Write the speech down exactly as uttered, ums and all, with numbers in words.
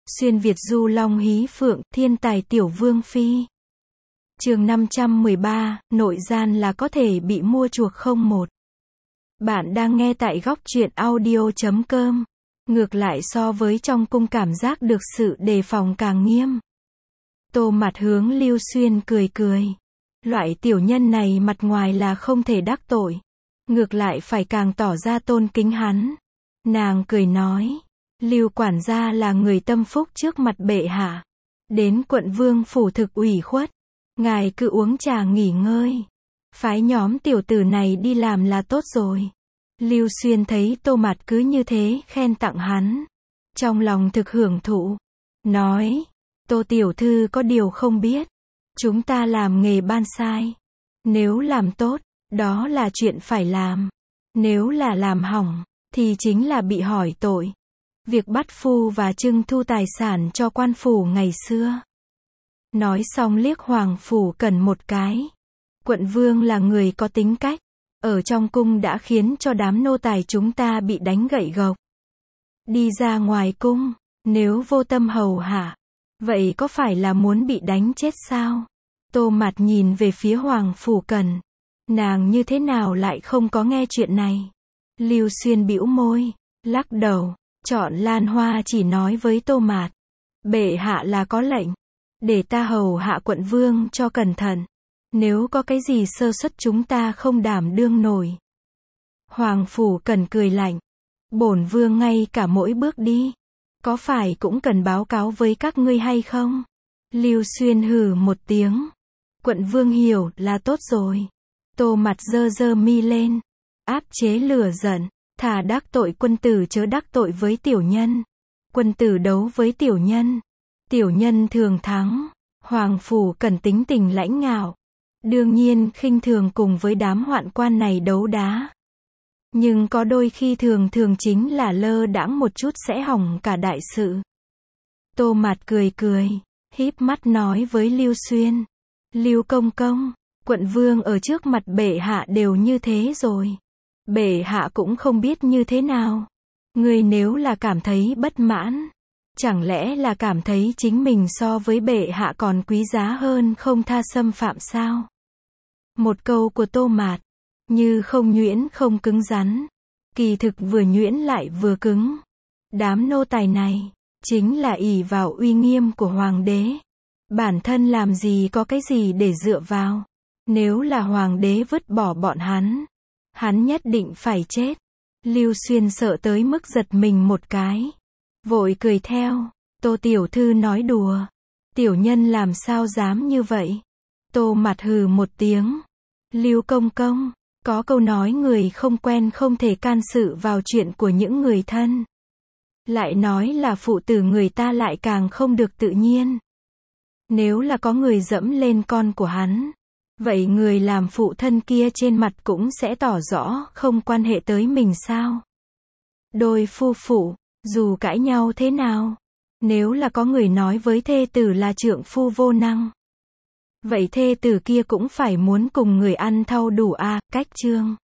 Xuyên Việt du long hí phượng, thiên tài tiểu vương phi. Chương năm trăm mười ba, nội gian là có thể bị mua chuộc không một. Bạn đang nghe tại góc truyện audio chấm com. Ngược lại so với trong cung cảm giác được sự đề phòng càng nghiêm. Tô Mặt hướng Lưu Xuyên cười cười. Loại tiểu nhân này mặt ngoài là không thể đắc tội. Ngược lại phải càng tỏ ra tôn kính hắn. Nàng cười nói. Lưu quản gia là người tâm phúc trước mặt bệ hạ. Đến quận vương phủ thực ủy khuất. Ngài cứ uống trà nghỉ ngơi. Phái nhóm tiểu tử này đi làm là tốt rồi. Lưu Xuyên thấy Tô Mặt cứ như thế khen tặng hắn. Trong lòng thực hưởng thụ. Nói. Tô tiểu thư có điều không biết. Chúng ta làm nghề ban sai. Nếu làm tốt, đó là chuyện phải làm. Nếu là làm hỏng, thì chính là bị hỏi tội. Việc bắt phu và trưng thu tài sản cho quan phủ ngày xưa. Nói xong liếc Hoàng Phủ Cần một cái. Quận vương là người có tính cách. Ở trong cung đã khiến cho đám nô tài chúng ta bị đánh gậy gộc. Đi ra ngoài cung, nếu vô tâm hầu hạ, vậy có phải là muốn bị đánh chết sao? Tô Mặt nhìn về phía Hoàng Phủ Cần. Nàng như thế nào lại không có nghe chuyện này? Lưu Xuyên bĩu môi, lắc đầu. Chọn Lan Hoa chỉ nói với Tô Mạt. Bệ hạ là có lệnh. Để ta hầu hạ quận vương cho cẩn thận. Nếu có cái gì sơ suất chúng ta không đảm đương nổi. Hoàng Phủ Cần cười lạnh. Bổn vương ngay cả mỗi bước đi. Có phải cũng cần báo cáo với các ngươi hay không? Lưu Xuyên hừ một tiếng. Quận vương hiểu là tốt rồi. Tô Mặt giơ giơ mi lên. Áp chế lửa giận. Thà đắc tội quân tử chớ đắc tội với tiểu nhân. Quân tử đấu với tiểu nhân. Tiểu nhân thường thắng. Hoàng Phủ Cần tính tình lãnh ngạo. Đương nhiên khinh thường cùng với đám hoạn quan này đấu đá. Nhưng có đôi khi thường thường chính là lơ đãng một chút sẽ hỏng cả đại sự. Tô Mặt cười cười. Híp mắt nói với Lưu Xuyên. Lưu công công. Quận vương ở trước mặt bệ hạ đều như thế rồi. Bệ hạ cũng không biết như thế nào. Ngươi nếu là cảm thấy bất mãn, chẳng lẽ là cảm thấy chính mình so với bệ hạ còn quý giá hơn không tha xâm phạm sao? Một câu của Tô Mạt, như không nhuyễn không cứng rắn, kỳ thực vừa nhuyễn lại vừa cứng. Đám nô tài này, chính là ỷ vào uy nghiêm của hoàng đế. Bản thân làm gì có cái gì để dựa vào. Nếu là hoàng đế vứt bỏ bọn hắn, hắn nhất định phải chết. Lưu Xuyên sợ tới mức giật mình một cái. Vội cười theo. Tô tiểu thư nói đùa. Tiểu nhân làm sao dám như vậy. Tô Mặt hừ một tiếng. Lưu công công. Có câu nói người không quen không thể can sự vào chuyện của những người thân. Lại nói là phụ tử người ta lại càng không được tự nhiên. Nếu là có người dẫm lên con của hắn, vậy người làm phụ thân kia trên mặt cũng sẽ tỏ rõ không quan hệ tới mình sao? Đôi phu phụ, dù cãi nhau thế nào, nếu là có người nói với thê tử là trượng phu vô năng, vậy thê tử kia cũng phải muốn cùng người ăn thau đủ a, cách chương.